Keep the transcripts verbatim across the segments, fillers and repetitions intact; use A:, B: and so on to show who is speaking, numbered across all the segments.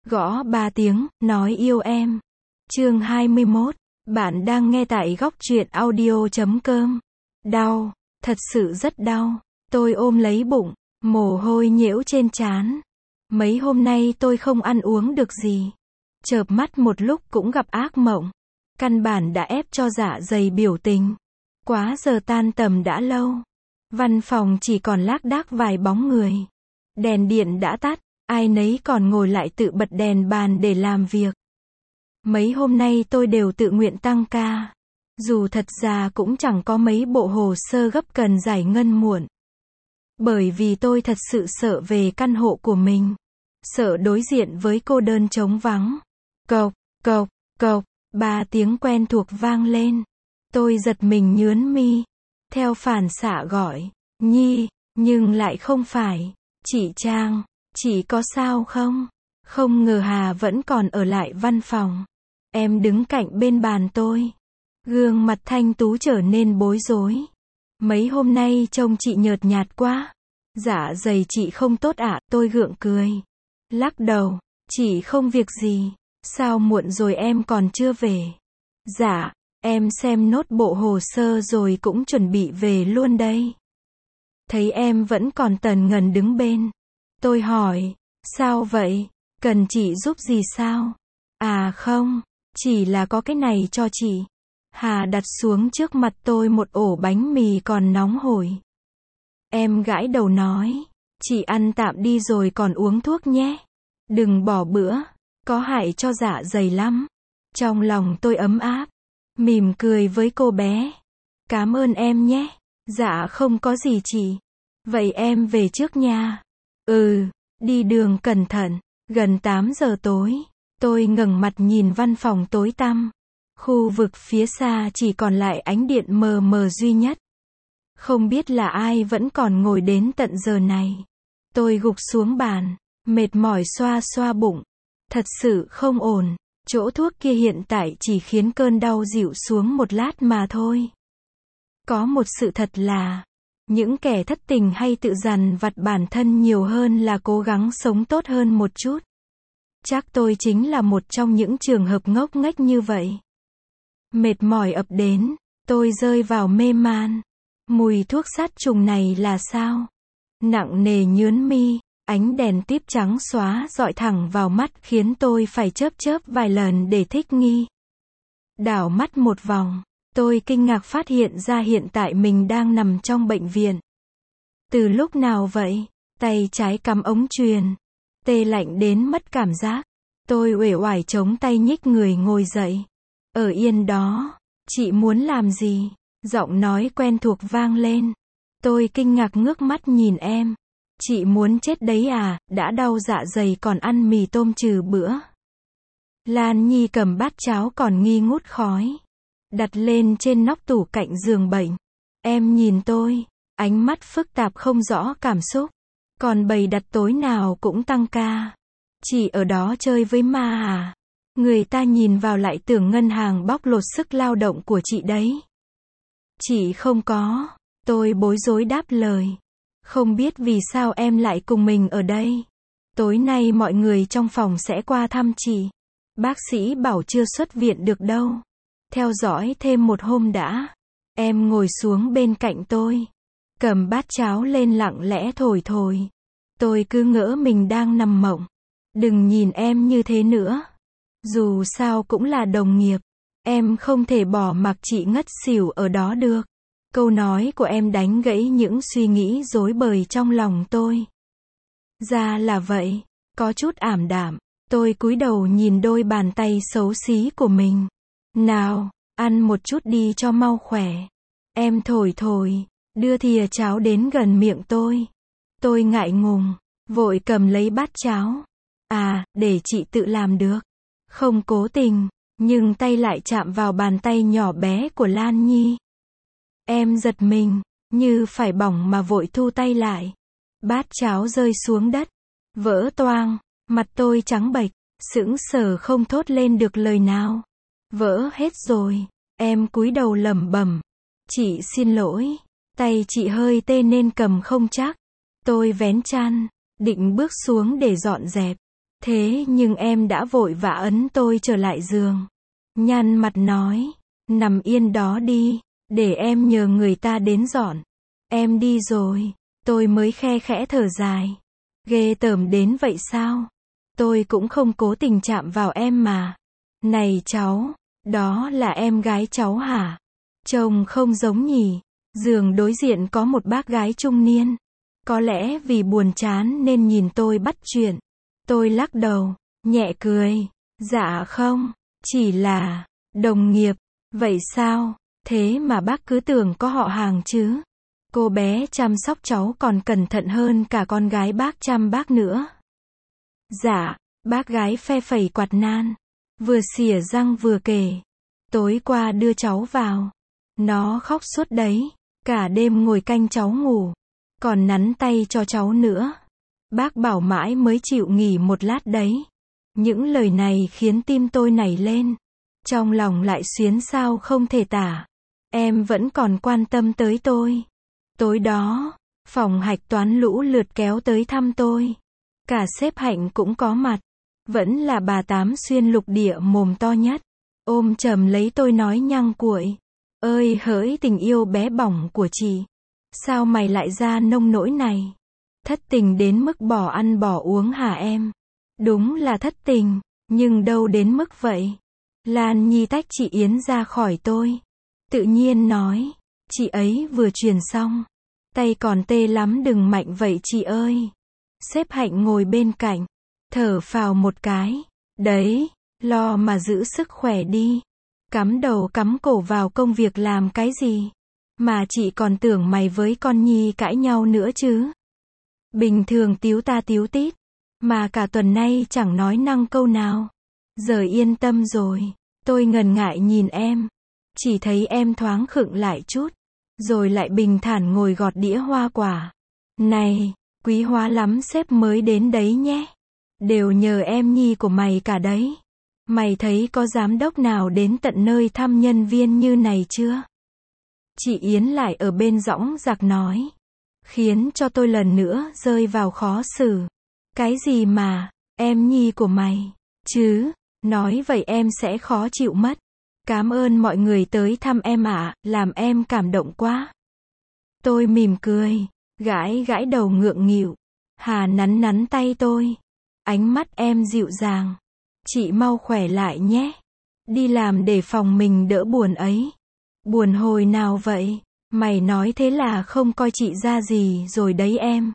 A: Gõ ba tiếng, nói yêu em. Chương hai mươi mốt. Bạn đang nghe tại góc truyện audio chấm com. Đau, thật sự rất đau. Tôi ôm lấy bụng, mồ hôi nhễu trên trán. Mấy hôm nay tôi không ăn uống được gì. Chợp mắt một lúc cũng gặp ác mộng. Căn bản đã ép cho dạ dày biểu tình. Quá giờ tan tầm đã lâu. Văn phòng chỉ còn lác đác vài bóng người. Đèn điện đã tắt, ai nấy còn ngồi lại tự bật đèn bàn để làm việc. Mấy hôm nay tôi đều tự nguyện tăng ca. Dù thật ra cũng chẳng có mấy bộ hồ sơ gấp cần giải ngân muộn. Bởi vì tôi thật sự sợ về căn hộ của mình. Sợ đối diện với cô đơn trống vắng. Cộc, cộc, cộc, ba tiếng quen thuộc vang lên. Tôi giật mình nhướn mi. Theo phản xạ gọi, Nhi, nhưng lại không phải. Chị Trang, chị có sao không? Không ngờ Hà vẫn còn ở lại văn phòng. Em đứng cạnh bên bàn tôi. Gương mặt thanh tú trở nên bối rối. Mấy hôm nay trông chị nhợt nhạt quá. Dạ dày chị không tốt ạ, à? Tôi gượng cười. Lắc đầu, chị không việc gì. Sao muộn rồi em còn chưa về? Dạ, em xem nốt bộ hồ sơ rồi cũng chuẩn bị về luôn đây. Thấy em vẫn còn tần ngần đứng bên. Tôi hỏi, sao vậy? Cần chị giúp gì sao? À không, chỉ là có cái này cho chị. Hà đặt xuống trước mặt tôi một ổ bánh mì còn nóng hổi. Em gãi đầu nói, chị ăn tạm đi rồi còn uống thuốc nhé. Đừng bỏ bữa, có hại cho dạ dày lắm. Trong lòng tôi ấm áp, mỉm cười với cô bé. Cảm ơn em nhé. Dạ không có gì chị. Vậy em về trước nha. Ừ, đi đường cẩn thận. Gần tám giờ tối, tôi ngẩng mặt nhìn văn phòng tối tăm. Khu vực phía xa chỉ còn lại ánh điện mờ mờ duy nhất. Không biết là ai vẫn còn ngồi đến tận giờ này. Tôi gục xuống bàn, mệt mỏi xoa xoa bụng. Thật sự không ổn, chỗ thuốc kia hiện tại chỉ khiến cơn đau dịu xuống một lát mà thôi. Có một sự thật là, những kẻ thất tình hay tự dằn vặt bản thân nhiều hơn là cố gắng sống tốt hơn một chút. Chắc tôi chính là một trong những trường hợp ngốc nghếch như vậy. Mệt mỏi ập đến, tôi rơi vào mê man. Mùi thuốc sát trùng này là sao? Nặng nề nhướn mi, ánh đèn típ trắng xóa dọi thẳng vào mắt khiến tôi phải chớp chớp vài lần để thích nghi. Đảo mắt một vòng, tôi kinh ngạc phát hiện ra hiện tại mình đang nằm trong bệnh viện. Từ lúc nào vậy? Tay trái cắm ống truyền. Tê lạnh đến mất cảm giác. Tôi uể oải chống tay nhích người ngồi dậy. Ở yên đó. Chị muốn làm gì? Giọng nói quen thuộc vang lên. Tôi kinh ngạc ngước mắt nhìn em. Chị muốn chết đấy à, đã đau dạ dày còn ăn mì tôm trừ bữa. Lan Nhi cầm bát cháo còn nghi ngút khói. Đặt lên trên nóc tủ cạnh giường bệnh. Em nhìn tôi, ánh mắt phức tạp không rõ cảm xúc. Còn bày đặt tối nào cũng tăng ca. Chị ở đó chơi với ma à? Người ta nhìn vào lại tưởng ngân hàng bóc lột sức lao động của chị đấy. Chị không có. Tôi bối rối đáp lời. Không biết vì sao em lại cùng mình ở đây. Tối nay mọi người trong phòng sẽ qua thăm chị. Bác sĩ bảo chưa xuất viện được đâu. Theo dõi thêm một hôm đã. Em ngồi xuống bên cạnh tôi. Cầm bát cháo lên lặng lẽ thổi thổi. Tôi cứ ngỡ mình đang nằm mộng. Đừng nhìn em như thế nữa. Dù sao cũng là đồng nghiệp. Em không thể bỏ mặc chị ngất xỉu ở đó được. Câu nói của em đánh gãy những suy nghĩ rối bời trong lòng tôi. Ra là vậy. Có chút ảm đạm. Tôi cúi đầu nhìn đôi bàn tay xấu xí của mình. Nào, ăn một chút đi cho mau khỏe. Em thổi thổi. Đưa thìa cháo đến gần miệng tôi. Tôi ngại ngùng. Vội cầm lấy bát cháo. À, để chị tự làm được. Không cố tình. Nhưng tay lại chạm vào bàn tay nhỏ bé của Lan Nhi. Em giật mình. Như phải bỏng mà vội thu tay lại. Bát cháo rơi xuống đất. Vỡ toang. Mặt tôi trắng bệch. Sững sờ không thốt lên được lời nào. Vỡ hết rồi. Em cúi đầu lẩm bẩm. Chị xin lỗi. Tay chị hơi tê nên cầm không chắc. Tôi vén chăn. Định bước xuống để dọn dẹp. Thế nhưng em đã vội vã ấn tôi trở lại giường. Nhăn mặt nói, nằm yên đó đi, để em nhờ người ta đến dọn. Em đi rồi, tôi mới khe khẽ thở dài. Ghê tởm đến vậy sao? Tôi cũng không cố tình chạm vào em mà. Này cháu, đó là em gái cháu hả? Trông không giống nhỉ. Giường đối diện có một bác gái trung niên. Có lẽ vì buồn chán nên nhìn tôi bắt chuyện. Tôi lắc đầu, nhẹ cười. Dạ không, chỉ là đồng nghiệp. Vậy sao? Thế mà bác cứ tưởng có họ hàng chứ? Cô bé chăm sóc cháu còn cẩn thận hơn cả con gái bác chăm bác nữa. Dạ, bác gái phe phẩy quạt nan. Vừa xỉa răng vừa kể. Tối qua đưa cháu vào. Nó khóc suốt đấy. Cả đêm ngồi canh cháu ngủ. Còn nắn tay cho cháu nữa. Bác bảo mãi mới chịu nghỉ một lát đấy. Những lời này khiến tim tôi nảy lên. Trong lòng lại xuyến sao không thể tả. Em vẫn còn quan tâm tới tôi. Tối đó, phòng hạch toán lũ lượt kéo tới thăm tôi. Cả sếp Hạnh cũng có mặt. Vẫn là bà Tám xuyên lục địa mồm to nhất. Ôm chầm lấy tôi nói nhăng cuội. Ơi hỡi tình yêu bé bỏng của chị. Sao mày lại ra nông nỗi này? Thất tình đến mức bỏ ăn bỏ uống hả em? Đúng là thất tình, nhưng đâu đến mức vậy. Lan Nhi tách chị Yến ra khỏi tôi. Tự nhiên nói, chị ấy vừa truyền xong. Tay còn tê lắm đừng mạnh vậy chị ơi. Sếp Hạnh ngồi bên cạnh. Thở phào một cái. Đấy, lo mà giữ sức khỏe đi. Cắm đầu cắm cổ vào công việc làm cái gì? Mà chị còn tưởng mày với con Nhi cãi nhau nữa chứ. Bình thường tíu ta tíu tít. Mà cả tuần nay chẳng nói năng câu nào. Giờ yên tâm rồi. Tôi ngần ngại nhìn em. Chỉ thấy em thoáng khựng lại chút. Rồi lại bình thản ngồi gọt đĩa hoa quả. Này, quý hóa lắm sếp mới đến đấy nhé. Đều nhờ em Nhi của mày cả đấy. Mày thấy có giám đốc nào đến tận nơi thăm nhân viên như này chưa? Chị Yến lại ở bên dõng dạc nói. Khiến cho tôi lần nữa rơi vào khó xử. Cái gì mà, em Nhi của mày, chứ, nói vậy em sẽ khó chịu mất. Cảm ơn mọi người tới thăm em ạ, à, làm em cảm động quá. Tôi mỉm cười, gãi gãi đầu ngượng nghịu. Hà nắn nắn tay tôi. Ánh mắt em dịu dàng. Chị mau khỏe lại nhé. Đi làm để phòng mình đỡ buồn ấy. Buồn hồi nào vậy? Mày nói thế là không coi chị ra gì rồi đấy em.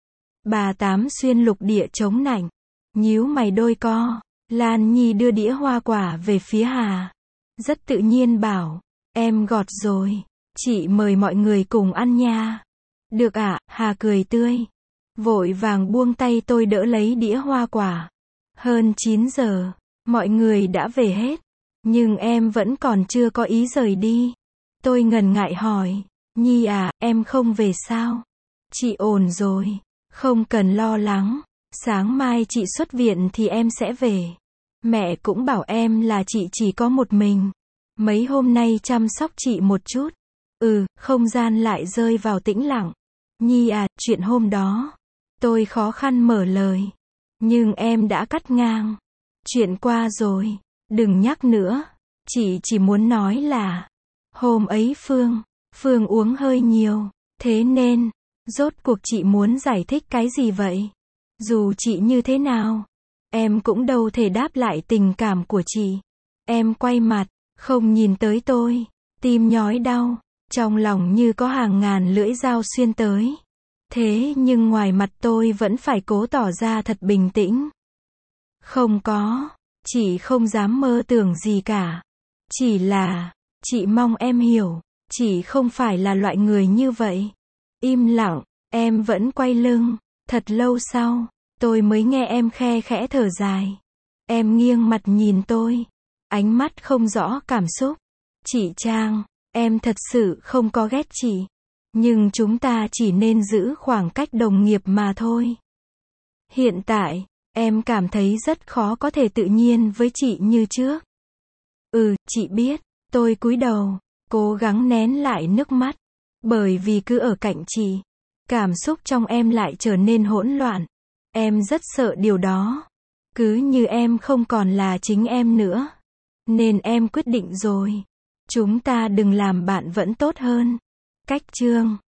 A: Bà Tám xuyên lục địa chống nạnh. Nhíu mày đôi co. Lan Nhi đưa đĩa hoa quả về phía Hà. Rất tự nhiên bảo. Em gọt rồi. Chị mời mọi người cùng ăn nha. Được ạ, à, Hà cười tươi. Vội vàng buông tay tôi đỡ lấy đĩa hoa quả. Hơn chín giờ. Mọi người đã về hết. Nhưng em vẫn còn chưa có ý rời đi. Tôi ngần ngại hỏi. Nhi à, em không về sao? Chị ổn rồi. Không cần lo lắng. Sáng mai chị xuất viện thì em sẽ về. Mẹ cũng bảo em là chị chỉ có một mình. Mấy hôm nay chăm sóc chị một chút. Ừ, không gian lại rơi vào tĩnh lặng. Nhi à, chuyện hôm đó. Tôi khó khăn mở lời. Nhưng em đã cắt ngang. Chuyện qua rồi. Đừng nhắc nữa. Chị chỉ muốn nói là. Hôm ấy Phương. Phương uống hơi nhiều. Thế nên. Rốt cuộc chị muốn giải thích cái gì vậy? Dù chị như thế nào. Em cũng đâu thể đáp lại tình cảm của chị. Em quay mặt. Không nhìn tới tôi. Tim nhói đau. Trong lòng như có hàng ngàn lưỡi dao xuyên tới. Thế nhưng ngoài mặt tôi vẫn phải cố tỏ ra thật bình tĩnh. Không có. Chị không dám mơ tưởng gì cả. Chỉ là. Chị mong em hiểu. Chị không phải là loại người như vậy. Im lặng. Em vẫn quay lưng. Thật lâu sau. Tôi mới nghe em khe khẽ thở dài. Em nghiêng mặt nhìn tôi. Ánh mắt không rõ cảm xúc. Chị Trang. Em thật sự không có ghét chị. Nhưng chúng ta chỉ nên giữ khoảng cách đồng nghiệp mà thôi. Hiện tại, em cảm thấy rất khó có thể tự nhiên với chị như trước. Ừ, chị biết. Tôi cúi đầu, cố gắng nén lại nước mắt. Bởi vì cứ ở cạnh chị, cảm xúc trong em lại trở nên hỗn loạn. Em rất sợ điều đó. Cứ như em không còn là chính em nữa. Nên em quyết định rồi. Chúng ta đừng làm bạn vẫn tốt hơn. Cách chương